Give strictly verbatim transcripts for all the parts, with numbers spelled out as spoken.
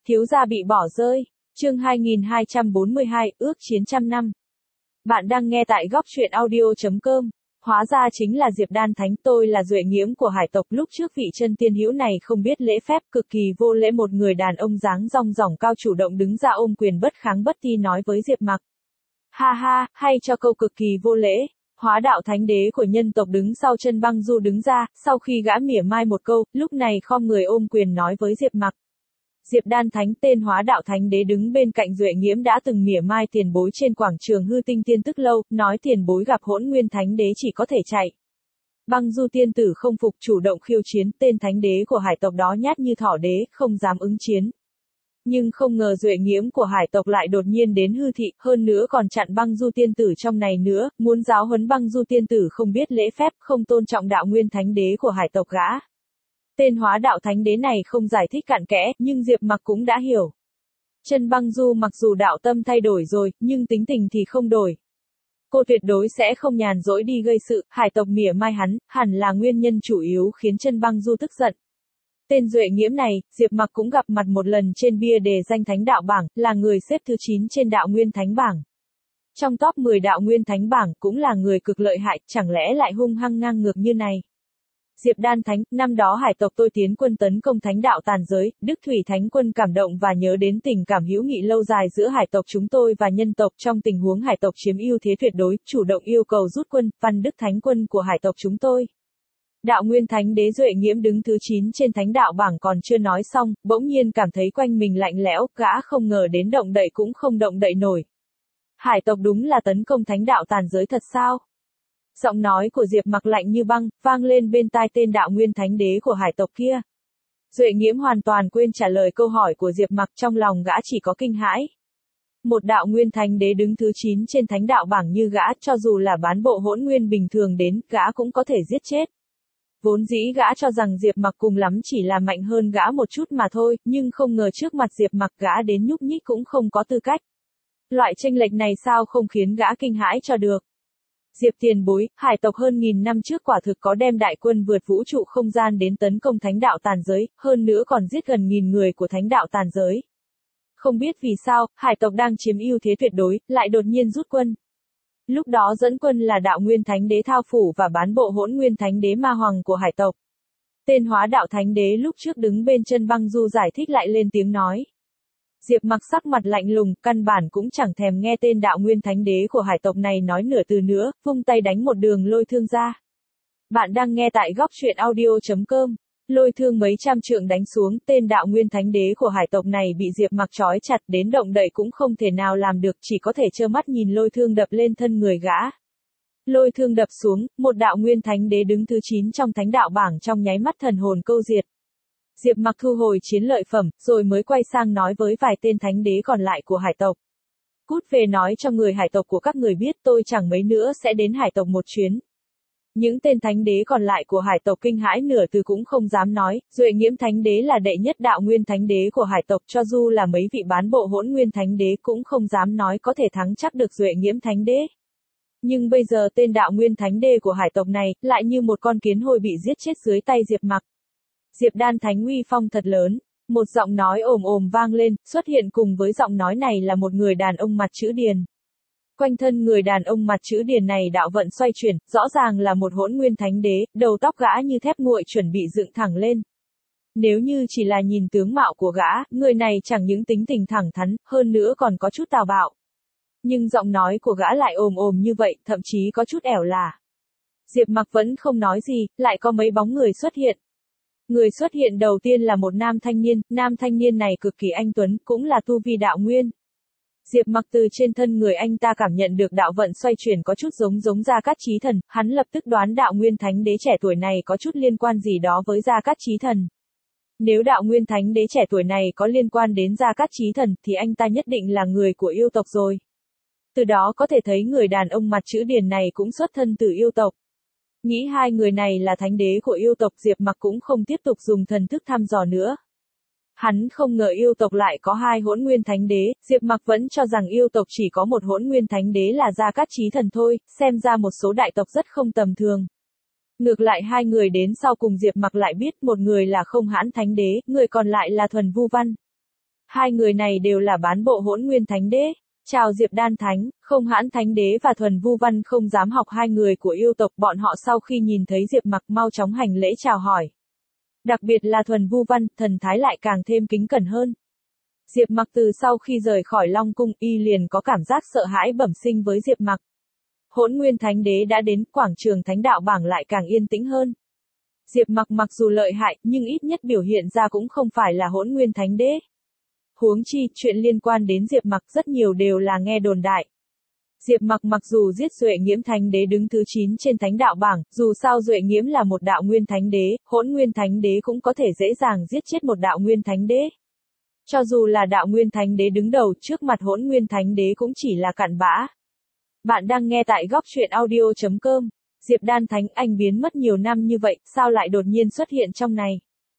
Thiếu gia bị bỏ rơi. Chương hai nghìn hai trăm bốn mươi hai, ước chiến trăm năm. Bạn đang nghe tại góc truyện audio chấm com. Hóa ra chính là Diệp Đan Thánh, tôi là duệ nghiễm của hải tộc. Lúc trước vị chân tiên hữu này không biết lễ phép, cực kỳ vô lễ, một người đàn ông dáng rong ròng cao chủ động đứng ra ôm quyền bất kháng bất ti nói với Diệp Mặc. Ha ha, hay cho câu cực kỳ vô lễ. Hóa đạo thánh đế của nhân tộc đứng sau Chân Băng Du đứng ra, sau khi gã mỉa mai một câu, lúc này khom người ôm quyền nói với Diệp Mặc. Diệp Đan Thánh, tên Hóa đạo thánh đế đứng bên cạnh duệ nghiễm, đã từng mỉa mai tiền bối trên quảng trường Hư Tinh Tiên Tức Lâu, nói tiền bối gặp Hỗn Nguyên Thánh đế chỉ có thể chạy. Băng Du tiên tử không phục, chủ động khiêu chiến, tên thánh đế của hải tộc đó nhát như thỏ đế, không dám ứng chiến. Nhưng không ngờ duệ nghiễm của hải tộc lại đột nhiên đến Hư thị, hơn nữa còn chặn Băng Du tiên tử trong này nữa, muốn giáo huấn Băng Du tiên tử không biết lễ phép, không tôn trọng đạo nguyên thánh đế của hải tộc gã. Tên Hóa đạo thánh đế này không giải thích cặn kẽ, nhưng Diệp Mặc cũng đã hiểu. Chân Băng Du mặc dù đạo tâm thay đổi rồi, nhưng tính tình thì không đổi. Cô tuyệt đối sẽ không nhàn rỗi đi gây sự, hải tộc mỉa mai hắn, hẳn là nguyên nhân chủ yếu khiến Chân Băng Du tức giận. Tên duệ nghiễm này, Diệp Mặc cũng gặp mặt một lần trên bia đề danh thánh đạo bảng, là người xếp thứ chín trên đạo nguyên thánh bảng. Trong top mười đạo nguyên thánh bảng, cũng là người cực lợi hại, chẳng lẽ lại hung hăng ngang ngược như này. Diệp Đan Thánh, năm đó hải tộc tôi tiến quân tấn công thánh đạo tàn giới, Đức Thủy Thánh quân cảm động và nhớ đến tình cảm hữu nghị lâu dài giữa hải tộc chúng tôi và nhân tộc. Trong tình huống hải tộc chiếm ưu thế tuyệt đối, chủ động yêu cầu rút quân, Văn Đức Thánh quân của hải tộc chúng tôi. Đạo nguyên thánh đế duệ nghiễm đứng thứ chín trên thánh đạo bảng còn chưa nói xong, bỗng nhiên cảm thấy quanh mình lạnh lẽo, gã không ngờ đến động đậy cũng không động đậy nổi. Hải tộc đúng là tấn công thánh đạo tàn giới thật sao? Giọng nói của Diệp Mặc lạnh như băng, vang lên bên tai tên đạo nguyên thánh đế của hải tộc kia. Duệ nghiễm hoàn toàn quên trả lời câu hỏi của Diệp Mặc, trong lòng gã chỉ có kinh hãi. Một đạo nguyên thánh đế đứng thứ chín trên thánh đạo bảng như gã, cho dù là bán bộ hỗn nguyên bình thường đến, gã cũng có thể giết chết. Vốn dĩ gã cho rằng Diệp Mặc cùng lắm chỉ là mạnh hơn gã một chút mà thôi, nhưng không ngờ trước mặt Diệp Mặc gã đến nhúc nhích cũng không có tư cách. Loại chênh lệch này sao không khiến gã kinh hãi cho được. Diệp tiền bối, hải tộc hơn nghìn năm trước quả thực có đem đại quân vượt vũ trụ không gian đến tấn công thánh đạo tàn giới, hơn nữa còn giết gần nghìn người của thánh đạo tàn giới. Không biết vì sao, hải tộc đang chiếm ưu thế tuyệt đối, lại đột nhiên rút quân. Lúc đó dẫn quân là đạo nguyên thánh đế Thao Phủ và bán bộ hỗn nguyên thánh đế Ma Hoàng của hải tộc. Tên Hóa đạo thánh đế lúc trước đứng bên Chân Băng Du giải thích lại lên tiếng nói. Diệp Mặc sắc mặt lạnh lùng, căn bản cũng chẳng thèm nghe tên đạo nguyên thánh đế của hải tộc này nói nửa từ nữa, vung tay đánh một đường lôi thương ra. Bạn đang nghe tại góc truyện audio chấm com. Lôi thương mấy trăm trượng đánh xuống, tên đạo nguyên thánh đế của hải tộc này bị Diệp Mặc trói chặt đến động đậy cũng không thể nào làm được, chỉ có thể trơ mắt nhìn lôi thương đập lên thân người gã. Lôi thương đập xuống, một đạo nguyên thánh đế đứng thứ chín trong thánh đạo bảng trong nháy mắt thần hồn câu diệt. Diệp Mặc thu hồi chiến lợi phẩm, rồi mới quay sang nói với vài tên thánh đế còn lại của hải tộc. Cút về nói cho người hải tộc của các người biết tôi chẳng mấy nữa sẽ đến hải tộc một chuyến. Những tên thánh đế còn lại của hải tộc kinh hãi nửa từ cũng không dám nói, duệ nghiễm thánh đế là đệ nhất đạo nguyên thánh đế của hải tộc, cho dù là mấy vị bán bộ hỗn nguyên thánh đế cũng không dám nói có thể thắng chắc được duệ nghiễm thánh đế. Nhưng bây giờ tên đạo nguyên thánh đế của hải tộc này, lại như một con kiến hôi bị giết chết dưới tay Diệp Mặc. Diệp Đan Thánh uy phong thật lớn, một giọng nói ồm ồm vang lên, xuất hiện cùng với giọng nói này là một người đàn ông mặt chữ điền. Quanh thân người đàn ông mặt chữ điền này đạo vận xoay chuyển, rõ ràng là một hỗn nguyên thánh đế, đầu tóc gã như thép nguội chuẩn bị dựng thẳng lên. Nếu như chỉ là nhìn tướng mạo của gã, người này chẳng những tính tình thẳng thắn, hơn nữa còn có chút tào bạo. Nhưng giọng nói của gã lại ồm ồm như vậy, thậm chí có chút ẻo lả. Diệp Mặc vẫn không nói gì, lại có mấy bóng người xuất hiện. Người xuất hiện đầu tiên là một nam thanh niên, nam thanh niên này cực kỳ anh tuấn, cũng là tu vi đạo nguyên. Diệp Mặc từ trên thân người anh ta cảm nhận được đạo vận xoay chuyển có chút giống giống Gia Cát Chí Thần, hắn lập tức đoán đạo nguyên thánh đế trẻ tuổi này có chút liên quan gì đó với Gia Cát Chí Thần. Nếu đạo nguyên thánh đế trẻ tuổi này có liên quan đến Gia Cát Chí Thần thì anh ta nhất định là người của yêu tộc rồi. Từ đó có thể thấy người đàn ông mặt chữ điền này cũng xuất thân từ yêu tộc. Nghĩ hai người này là thánh đế của yêu tộc, Diệp Mặc cũng không tiếp tục dùng thần thức thăm dò nữa. Hắn không ngờ yêu tộc lại có hai hỗn nguyên thánh đế, Diệp Mặc vẫn cho rằng yêu tộc chỉ có một hỗn nguyên thánh đế là Gia Cát Chí Thần thôi, xem ra một số đại tộc rất không tầm thường. Ngược lại hai người đến sau cùng Diệp Mặc lại biết, một người là Không Hãn Thánh Đế, người còn lại là Thuần Vu Văn. Hai người này đều là bán bộ Hỗn Nguyên Thánh Đế. Chào Diệp Đan Thánh, Không Hãn Thánh Đế và Thuần Vu Văn không dám học hai người của yêu tộc, bọn họ sau khi nhìn thấy Diệp Mặc mau chóng hành lễ chào hỏi. Đặc biệt là Thuần Vu Văn, thần thái lại càng thêm kính cẩn hơn. Diệp Mặc từ sau khi rời khỏi Long Cung, y liền có cảm giác sợ hãi bẩm sinh với Diệp Mặc. Hỗn Nguyên Thánh Đế đã đến, quảng trường Thánh Đạo Bảng lại càng yên tĩnh hơn. Diệp Mặc mặc dù lợi hại, nhưng ít nhất biểu hiện ra cũng không phải là Hỗn Nguyên Thánh Đế. Huống chi, chuyện liên quan đến Diệp Mặc rất nhiều đều là nghe đồn đại. Diệp Mặc mặc dù giết Duệ Nghiễm Thánh Đế đứng thứ chín trên Thánh Đạo Bảng, dù sao Duệ Nghiễm là một đạo nguyên thánh đế, Hỗn Nguyên Thánh Đế cũng có thể dễ dàng giết chết một đạo nguyên thánh đế. Cho dù là đạo nguyên thánh đế đứng đầu, trước mặt Hỗn Nguyên Thánh Đế cũng chỉ là cặn bã. Bạn đang nghe tại góc truyện audio chấm com. Diệp Đan Thánh, anh biến mất nhiều năm như vậy, sao lại đột nhiên xuất hiện trong này?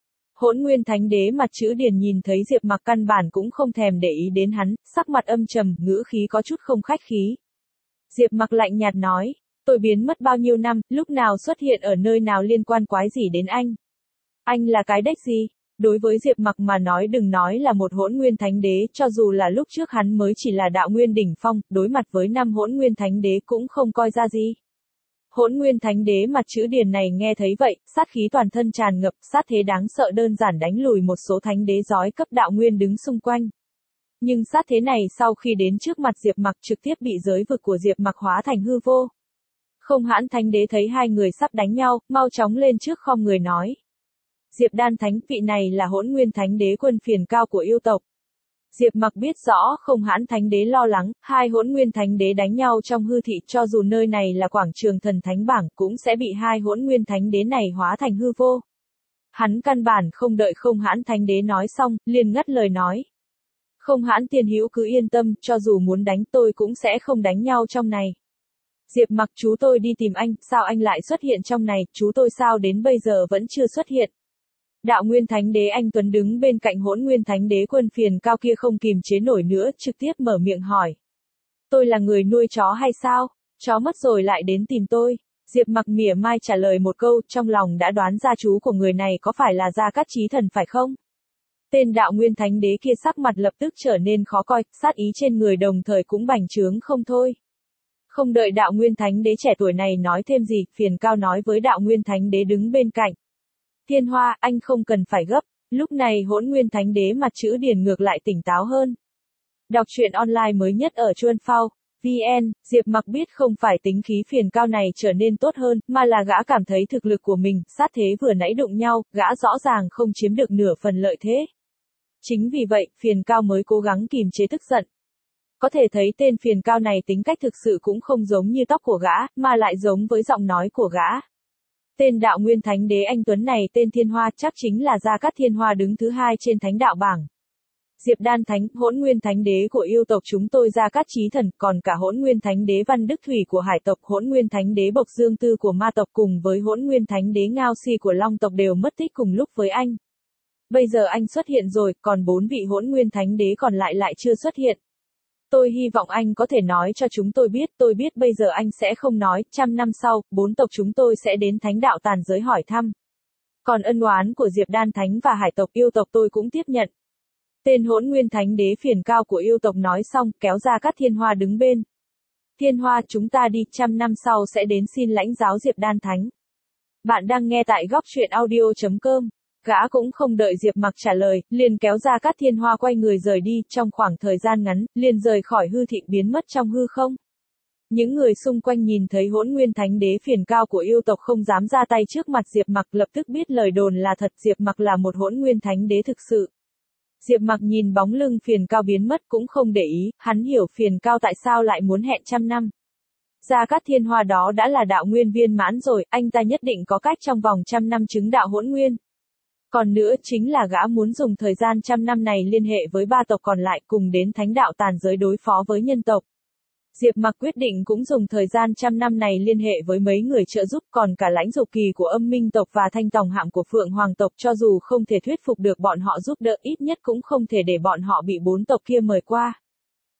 Hỗn Nguyên Thánh Đế mặt chữ điền nhìn thấy Diệp Mặc căn bản cũng không thèm để ý đến hắn, sắc mặt âm trầm, ngữ khí có chút không khách khí. Diệp Mặc lạnh nhạt nói, tôi biến mất bao nhiêu năm, lúc nào xuất hiện ở nơi nào liên quan quái gì đến anh? Anh là cái đếch gì? Đối với Diệp Mặc mà nói, đừng nói là một Hỗn Nguyên Thánh Đế, cho dù là lúc trước hắn mới chỉ là đạo nguyên đỉnh phong, đối mặt với năm Hỗn Nguyên Thánh Đế cũng không coi ra gì. Hỗn Nguyên Thánh Đế mặt chữ điền này nghe thấy vậy, sát khí toàn thân tràn ngập, sát thế đáng sợ đơn giản đánh lùi một số thánh đế giói cấp đạo nguyên đứng xung quanh. Nhưng sát thế này sau khi đến trước mặt Diệp Mặc trực tiếp bị giới vực của Diệp Mặc hóa thành hư vô. Không Hãn Thánh Đế thấy hai người sắp đánh nhau, mau chóng lên trước khom người nói. Diệp Đan Thánh, vị này là Hỗn Nguyên Thánh Đế Quân Phiền Cao của yêu tộc. Diệp Mặc biết rõ Không Hãn Thánh Đế lo lắng, hai Hỗn Nguyên Thánh Đế đánh nhau trong hư thị, cho dù nơi này là quảng trường thần thánh bảng cũng sẽ bị hai Hỗn Nguyên Thánh Đế này hóa thành hư vô. Hắn căn bản không đợi Không Hãn Thánh Đế nói xong, liền ngắt lời nói. Không Hãn Tiên Hữu cứ yên tâm, cho dù muốn đánh tôi cũng sẽ không đánh nhau trong này. Diệp Mặc, chú tôi đi tìm anh, sao anh lại xuất hiện trong này, chú tôi sao đến bây giờ vẫn chưa xuất hiện? Đạo Nguyên Thánh Đế Anh Tuấn đứng bên cạnh Hỗn Nguyên Thánh Đế Quân Phiền Cao kia không kìm chế nổi nữa, trực tiếp mở miệng hỏi. Tôi là người nuôi chó hay sao? Chó mất rồi lại đến tìm tôi. Diệp Mặc mỉa mai trả lời một câu, trong lòng đã đoán ra chú của người này có phải là Gia Cát Chí Thần phải không? Tên Đạo Nguyên Thánh Đế kia sắc mặt lập tức trở nên khó coi, sát ý trên người đồng thời cũng bành trướng không thôi. Không đợi Đạo Nguyên Thánh Đế trẻ tuổi này nói thêm gì, Phiền Cao nói với Đạo Nguyên Thánh Đế đứng bên cạnh. Thiên Hoa, anh không cần phải gấp. Lúc này Hỗn Nguyên Thánh Đế mặt chữ điền ngược lại tỉnh táo hơn. Đọc truyện online mới nhất ở Chuan Phao, vn, Diệp Mặc biết không phải tính khí Phiền Cao này trở nên tốt hơn, mà là gã cảm thấy thực lực của mình, sát thế vừa nãy đụng nhau, gã rõ ràng không chiếm được nửa phần lợi thế. Chính vì vậy, Phiền Cao mới cố gắng kìm chế tức giận. Có thể thấy tên Phiền Cao này tính cách thực sự cũng không giống như tóc của gã, mà lại giống với giọng nói của gã. Tên Đạo Nguyên Thánh Đế Anh Tuấn này tên Thiên Hoa, chắc chính là Gia Cát Thiên Hoa đứng thứ hai trên Thánh Đạo Bảng. Diệp Đan Thánh, Hỗn Nguyên Thánh Đế của yêu tộc chúng tôi Gia Cát Chí Thần, còn cả Hỗn Nguyên Thánh Đế Văn Đức Thủy của Hải tộc, Hỗn Nguyên Thánh Đế Bộc Dương Tư của Ma tộc cùng với Hỗn Nguyên Thánh Đế Ngao Si của Long tộc đều mất tích cùng lúc với anh. Bây giờ anh xuất hiện rồi, còn bốn vị Hỗn Nguyên Thánh Đế còn lại lại chưa xuất hiện. Tôi hy vọng anh có thể nói cho chúng tôi biết, tôi biết bây giờ anh sẽ không nói, trăm năm sau, bốn tộc chúng tôi sẽ đến Thánh Đạo Tàn Giới hỏi thăm. Còn ân oán của Diệp Đan Thánh và Hải tộc yêu tộc tôi cũng tiếp nhận. Tên Hỗn Nguyên Thánh Đế Phiền Cao của yêu tộc nói xong, kéo ra Cát Thiên Hoa đứng bên. Thiên Hoa, chúng ta đi, trăm năm sau sẽ đến xin lãnh giáo Diệp Đan Thánh. Bạn đang nghe tại góc truyện audio chấm com. Gã cũng không đợi Diệp Mặc trả lời, liền kéo ra Cát Thiên Hoa quay người rời đi, trong khoảng thời gian ngắn, liền rời khỏi hư thị biến mất trong hư không. Những người xung quanh nhìn thấy Hỗn Nguyên Thánh Đế Phiền Cao của yêu tộc không dám ra tay trước mặt Diệp Mặc, lập tức biết lời đồn là thật, Diệp Mặc là một Hỗn Nguyên Thánh Đế thực sự. Diệp Mặc nhìn bóng lưng Phiền Cao biến mất cũng không để ý, hắn hiểu Phiền Cao tại sao lại muốn hẹn trăm năm. Gia Cát Thiên Hoa đó đã là đạo nguyên viên mãn rồi, anh ta nhất định có cách trong vòng trăm năm chứng đạo Hỗn Nguyên. Còn nữa chính là gã muốn dùng thời gian trăm năm này liên hệ với ba tộc còn lại cùng đến Thánh Đạo Tàn Giới đối phó với nhân tộc. Diệp Mặc quyết định cũng dùng thời gian trăm năm này liên hệ với mấy người trợ giúp, còn cả Lãnh Dục Kỳ của Âm Minh tộc và Thanh Tòng Hạm của Phượng Hoàng tộc, cho dù không thể thuyết phục được bọn họ giúp đỡ, ít nhất cũng không thể để bọn họ bị bốn tộc kia mời qua.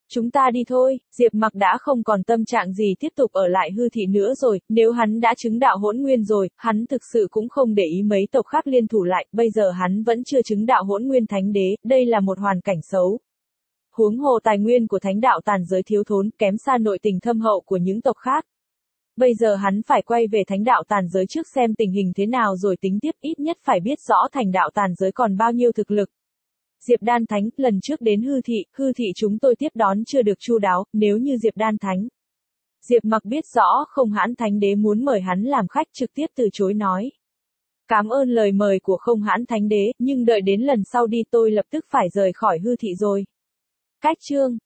Chúng ta đi thôi, Diệp Mặc đã không còn tâm trạng gì tiếp tục ở lại hư thị nữa rồi, nếu hắn đã chứng đạo hỗn nguyên rồi, hắn thực sự cũng không để ý mấy tộc khác liên thủ lại, bây giờ hắn vẫn chưa chứng đạo hỗn nguyên thánh đế, đây là một hoàn cảnh xấu. Huống hồ tài nguyên của thánh đạo tàn giới thiếu thốn, kém xa nội tình thâm hậu của những tộc khác. Bây giờ hắn phải quay về thánh đạo tàn giới trước xem tình hình thế nào rồi tính tiếp, ít nhất phải biết rõ thành đạo tàn giới còn bao nhiêu thực lực. Diệp Đan Thánh, lần trước đến hư thị, hư thị chúng tôi tiếp đón chưa được chu đáo, nếu như Diệp Đan Thánh. Diệp Mặc biết rõ Không Hãn Thánh Đế muốn mời hắn làm khách, trực tiếp từ chối nói. Cảm ơn lời mời của Không Hãn Thánh Đế, nhưng đợi đến lần sau đi tôi lập tức phải rời khỏi hư thị rồi. Cách chương